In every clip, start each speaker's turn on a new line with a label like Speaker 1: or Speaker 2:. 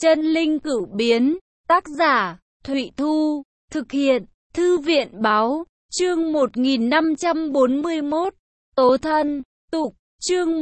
Speaker 1: Chân linh cửu biến, tác giả, Thụy Thu, thực hiện, Thư viện báo, chương 1541, Tố thân, tục, chương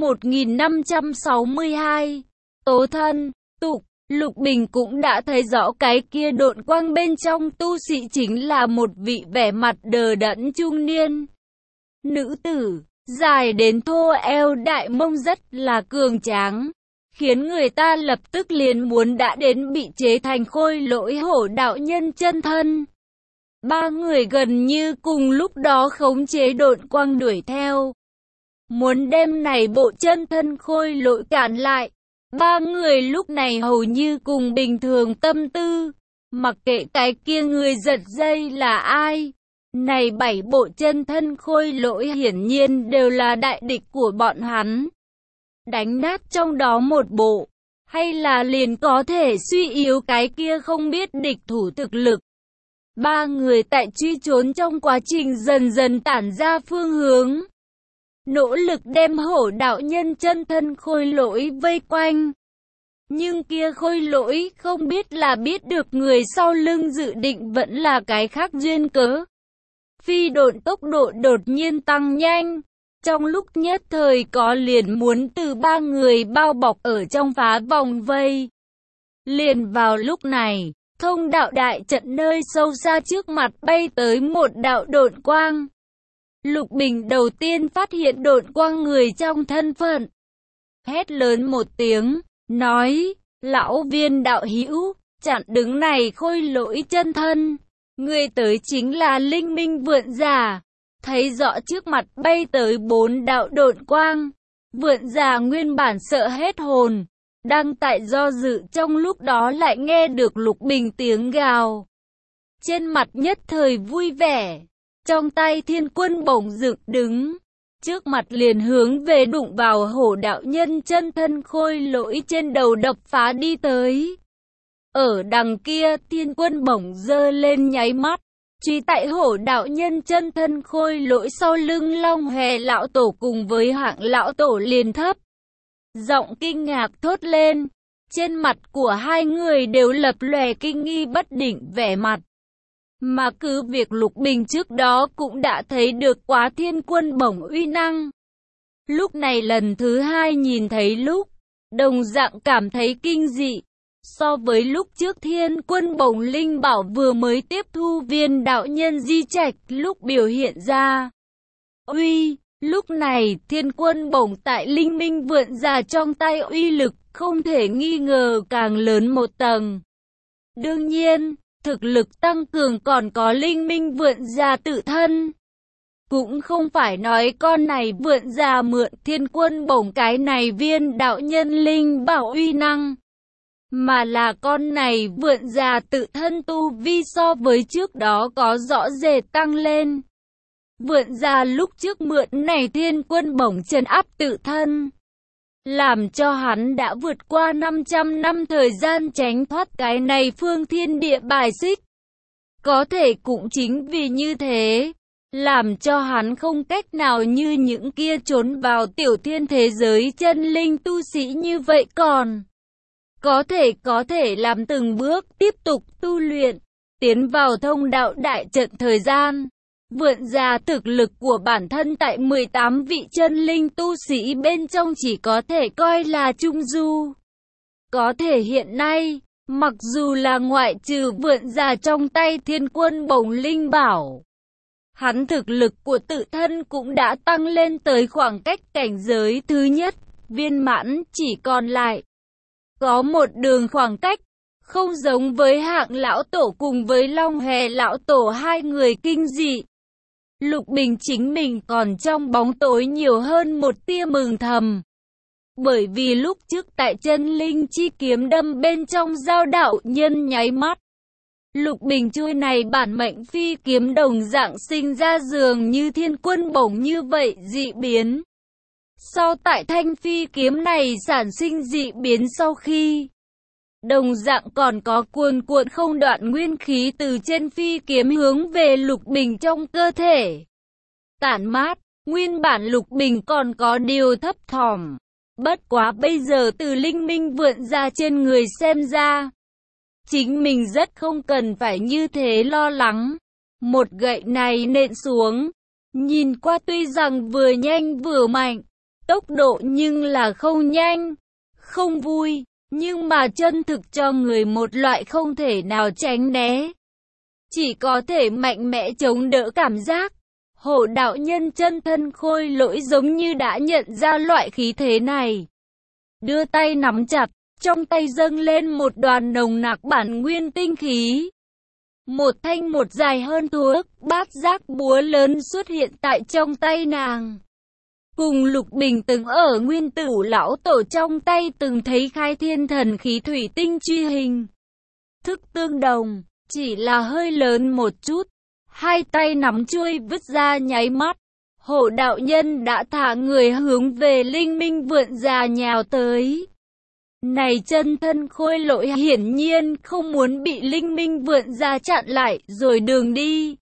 Speaker 1: 1562, Tố thân, tục. Lục Bình cũng đã thấy rõ cái kia độn quang bên trong tu sĩ chính là một vị vẻ mặt đờ đẫn trung niên. Nữ tử, dài đến thô eo đại mông rất là cường tráng, khiến người ta lập tức liền muốn đã đến bị chế thành khôi lỗi hổ đạo nhân chân thân. Ba người gần như cùng lúc đó khống chế độn quang đuổi theo, muốn đem này bộ chân thân khôi lỗi cản lại. Ba người lúc này hầu như cùng bình thường tâm tư, mặc kệ cái kia người giật dây là ai. Này 7 bộ chân thân khôi lỗi hiển nhiên đều là đại địch của bọn hắn. Đánh nát trong đó một bộ, hay là liền có thể suy yếu cái kia không biết địch thủ thực lực. Ba người tại truy trốn trong quá trình dần dần tản ra phương hướng, nỗ lực đem hổ đạo nhân chân thân khôi lỗi vây quanh. Nhưng kia khôi lỗi không biết là biết được người sau lưng dự định vẫn là cái khác duyên cớ. Phi độn tốc độ đột nhiên tăng nhanh, trong lúc nhất thời có liền muốn từ ba người bao bọc ở trong phá vòng vây. Liền vào lúc này, thông đạo đại trận nơi sâu xa trước mặt bay tới một đạo độn quang. Lục Bình đầu tiên phát hiện độn quang người trong thân phận. Hét lớn một tiếng, nói, lão Viên đạo hữu, chặn đứng này khôi lỗi chân thân. Người tới chính là Linh Minh Vượn Giả. Thấy rõ trước mặt bay tới 4 đạo độn quang, Vượn Giả nguyên bản sợ hết hồn, đang tại do dự trong lúc đó lại nghe được Lục Bình tiếng gào. Trên mặt nhất thời vui vẻ, trong tay thiên quân bổng dựng đứng, trước mặt liền hướng về đụng vào hổ đạo nhân chân thân khôi lỗi trên đầu đập phá đi tới. Ở đằng kia thiên quân bổng giơ lên nháy mắt, truy tại hổ đạo nhân chân thân khôi lỗi sau lưng Long Hòe lão tổ cùng với Hạng lão tổ liền thấp giọng kinh ngạc thốt lên. Trên mặt của hai người đều lập lòe kinh nghi bất định vẻ mặt. Mà cứ việc Lục Bình trước đó cũng đã thấy được quá thiên quân bổng uy năng. Lúc này lần thứ hai nhìn thấy lúc, đồng dạng cảm thấy kinh dị. So với lúc trước thiên quân bổng linh bảo vừa mới tiếp thu viên đạo nhân di trạch lúc biểu hiện ra uy, lúc này thiên quân bổng tại Linh Minh Vượn Giả trong tay uy lực không thể nghi ngờ càng lớn một tầng. Đương nhiên, thực lực tăng cường còn có Linh Minh Vượn Giả tự thân. Cũng không phải nói con này Vượn Giả mượn thiên quân bổng cái này viên đạo nhân linh bảo uy năng, mà là con này Vượn Giả tự thân tu vi so với trước đó có rõ rệt tăng lên. Vượn Giả lúc trước mượn này thiên quân bổng trấn áp tự thân, làm cho hắn đã vượt qua 500 năm thời gian tránh thoát cái này phương thiên địa bài xích. Có thể cũng chính vì như thế, làm cho hắn không cách nào như những kia trốn vào tiểu thiên thế giới chân linh tu sĩ như vậy còn có thể làm từng bước tiếp tục tu luyện, tiến vào thông đạo đại trận thời gian. Vượn Giả thực lực của bản thân tại 18 vị chân linh tu sĩ bên trong chỉ có thể coi là trung du. Có thể hiện nay, mặc dù là ngoại trừ Vượn Giả trong tay thiên quân bổng linh bảo, hắn thực lực của tự thân cũng đã tăng lên tới khoảng cách cảnh giới thứ nhất, viên mãn, chỉ còn lại có một đường khoảng cách, không giống với Hạng lão tổ cùng với Long Hòe lão tổ hai người kinh dị. Lục Bình chính mình còn trong bóng tối nhiều hơn một tia mừng thầm. Bởi vì lúc trước tại chân linh chi kiếm đâm bên trong giao đạo nhân nháy mắt, Lục Bình chui này bản mệnh phi kiếm đồng dạng sinh ra dường như thiên quân bổng như vậy dị biến. Sau tại thanh phi kiếm này sản sinh dị biến sau khi, đồng dạng còn có cuồn cuộn không đoạn nguyên khí từ trên phi kiếm hướng về Lục Bình trong cơ thể tản mát. Nguyên bản Lục Bình còn có điều thấp thỏm, Bất quá bây giờ từ linh minh vượn ra trên người xem ra, chính mình rất không cần phải như thế lo lắng. Một gậy này nện xuống, nhìn qua tuy rằng vừa nhanh vừa mạnh, tốc độ nhưng là không nhanh, không vui, nhưng mà chân thực cho người một loại không thể nào tránh né. Chỉ có thể mạnh mẽ chống đỡ cảm giác. Hổ đạo nhân chân thân khôi lỗi giống như đã nhận ra loại khí thế này. Đưa tay nắm chặt, trong tay dâng lên một đoàn nồng nặc bản nguyên tinh khí. Một thanh một dài hơn thước, bát giác búa lớn xuất hiện tại trong tay nàng. Cùng Lục Bình từng ở nguyên tử lão tổ trong tay từng thấy khai thiên thần khí thủy tinh truy hình. Thức tương đồng, chỉ là hơi lớn một chút. Hai tay nắm chuôi vứt ra nháy mắt. Hổ đạo nhân đã thả người hướng về linh minh vượn già nhào tới. Này chân thân khôi lỗi hiển nhiên không muốn bị linh minh vượn già chặn lại rồi đường đi.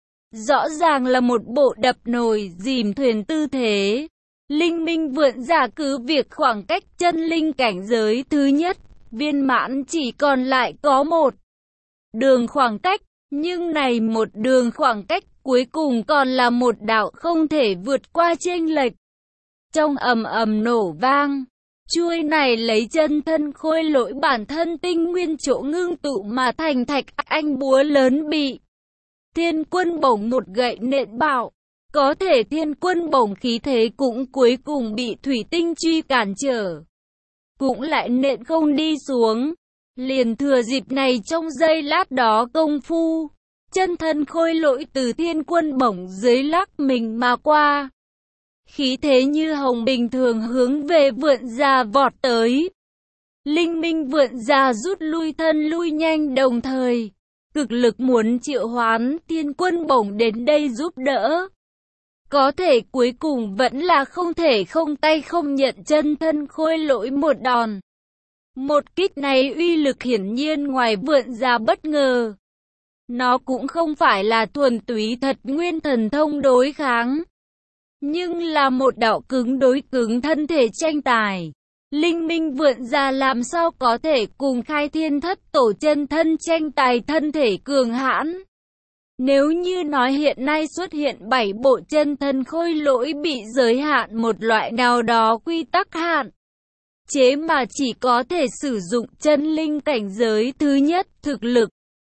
Speaker 1: Rõ ràng là một bộ đập nồi dìm thuyền tư thế. Linh minh vượn già cứ việc khoảng cách chân linh cảnh giới thứ nhất, viên mãn chỉ còn lại có một đường khoảng cách. Nhưng này một đường khoảng cách cuối cùng còn là một đạo không thể vượt qua chênh lệch. Trong ầm ầm nổ vang, chuôi này lấy chân thân khôi lỗi bản thân tinh nguyên chỗ ngưng tụ mà thành thạch anh búa lớn bị Thiên Quân Bổng một gậy nện bạo. Có thể Thiên Quân Bổng khí thế cũng cuối cùng bị thủy tinh truy cản trở. Cũng lại nện không đi xuống. Liền thừa dịp này trong giây lát đó công phu, chân thân khôi lỗi từ Thiên Quân Bổng dưới lắc mình mà qua. Khí thế như hồng bình thường hướng về vượn già vọt tới. Linh minh vượn già rút lui thân lui nhanh đồng thời. Cực lực muốn triệu hoán Thiên Quân Bổng đến đây giúp đỡ. Có thể cuối cùng vẫn là không thể không tay không nhận chân thân khôi lỗi một đòn. Một kích này uy lực hiển nhiên ngoài vượn già bất ngờ. Nó cũng không phải là thuần túy thật nguyên thần thông đối kháng, nhưng là một đạo cứng đối cứng thân thể tranh tài. Linh minh vượn già làm sao có thể cùng khai thiên thất tổ chân thân tranh tài thân thể cường hãn. Nếu như nói hiện nay xuất hiện 7 bộ chân thân khôi lỗi bị giới hạn một loại nào đó quy tắc hạn chế mà chỉ có thể sử dụng chân linh cảnh giới thứ nhất thực lực,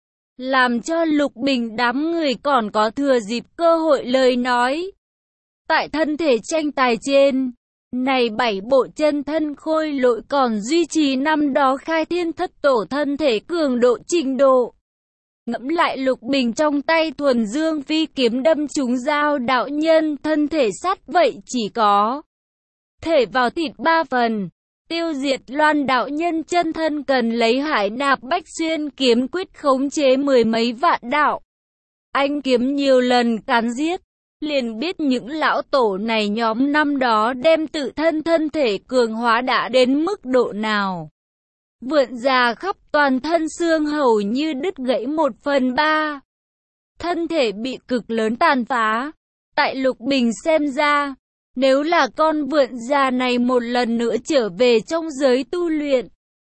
Speaker 1: làm cho Lục Bình đám người còn có thừa dịp cơ hội lời nói. Tại thân thể tranh tài trên, này 7 bộ chân thân khôi lỗi còn duy trì năm đó khai thiên thất tổ thân thể cường độ trình độ. Ngẫm lại Lục Bình trong tay thuần dương phi kiếm đâm trúng dao đạo nhân thân thể sắt vậy chỉ có thể vào thịt 3 phần. Tiêu diệt Loan đạo nhân chân thân cần lấy Hải Nạp Bách Xuyên kiếm quyết khống chế mười mấy vạn đạo anh kiếm nhiều lần cắn giết. Liền biết những lão tổ này nhóm năm đó đem tự thân thân thể cường hóa đã đến mức độ nào. Vượn già khắp toàn thân xương hầu như đứt gãy 1/3. Thân thể bị cực lớn tàn phá. Tại Lục Bình xem ra, nếu là con vượn già này một lần nữa trở về trong giới tu luyện,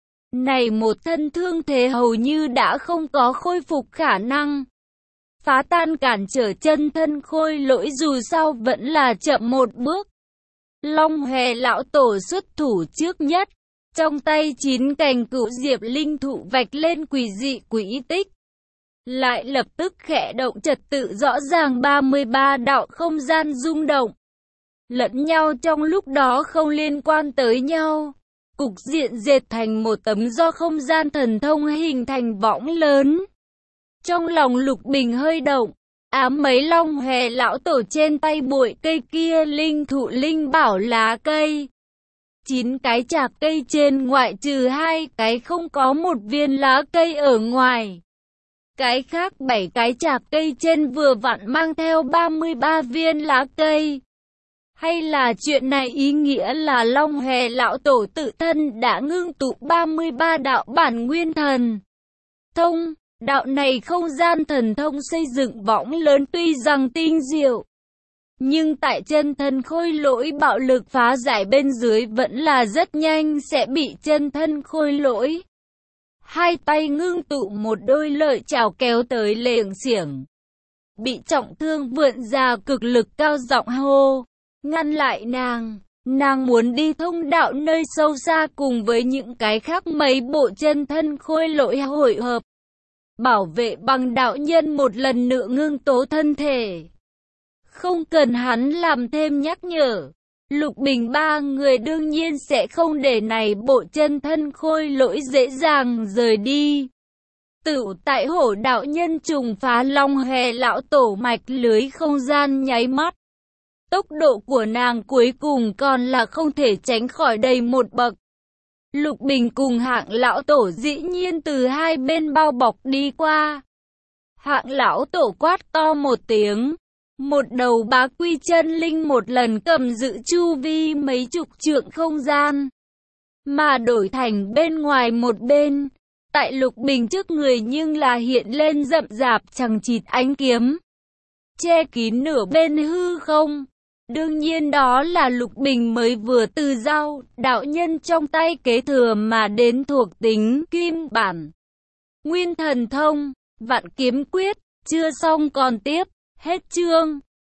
Speaker 1: này một thân thương thế hầu như đã không có khôi phục khả năng. Phá tan cản trở chân thân khôi lỗi dù sao vẫn là chậm một bước. Long Hòe lão tổ xuất thủ trước nhất, trong tay 9 cành cửu diệp linh thụ vạch lên quỷ dị quỹ tích. Lại lập tức khẽ động trật tự rõ ràng 33 đạo không gian rung động. Lẫn nhau trong lúc đó không liên quan tới nhau. Cục diện dệt thành một tấm do không gian thần thông hình thành võng lớn. Trong lòng Lục Bình hơi động, ám mấy Long Hòe lão tổ trên tay bụi cây kia linh thụ linh bảo lá cây. 9 cái chạc cây trên ngoại trừ 2 cái không có một viên lá cây ở ngoài. Cái khác 7 cái chạc cây trên vừa vặn mang theo 33 viên lá cây. Hay là chuyện này ý nghĩa là Long Hòe lão tổ tự thân đã ngưng tụ 33 đạo bản nguyên thần thông. Đạo này không gian thần thông xây dựng võng lớn tuy rằng tinh diệu, Nhưng tại chân thân khôi lỗi bạo lực phá giải bên dưới vẫn là rất nhanh sẽ bị chân thân khôi lỗi. Hai tay ngưng tụ một đôi lợi chảo kéo tới lềng xiềng. Bị trọng thương vượn ra cực lực cao giọng hô, ngăn lại nàng. Nàng muốn đi thông đạo nơi sâu xa cùng với những cái khác mấy bộ chân thân khôi lỗi hội hợp. Bảo vệ bằng đạo nhân một lần nữa ngưng tố thân thể. Không cần hắn làm thêm nhắc nhở. Lục Bình ba người đương nhiên sẽ không để này bộ chân thân khôi lỗi dễ dàng rời đi. Tựu tại hổ đạo nhân trùng phá long hè lão tổ mạch lưới không gian nháy mắt. Tốc độ của nàng cuối cùng còn là không thể tránh khỏi đầy một bậc. Lục Bình cùng Hạng lão tổ dĩ nhiên từ hai bên bao bọc đi qua. Hạng lão tổ quát to một tiếng. Một đầu bá quy chân linh một lần cầm giữ chu vi mấy chục trượng không gian. Mà đổi thành bên ngoài một bên. Tại Lục Bình trước người nhưng là hiện lên rậm rạp chằng chịt ánh kiếm. Che kín nửa bên hư không. Đương nhiên đó là Lục Bình mới vừa từ giao, đạo nhân trong tay kế thừa mà đến thuộc tính kim bản. Nguyên thần thông, vạn kiếm quyết, chưa xong còn tiếp, hết chương.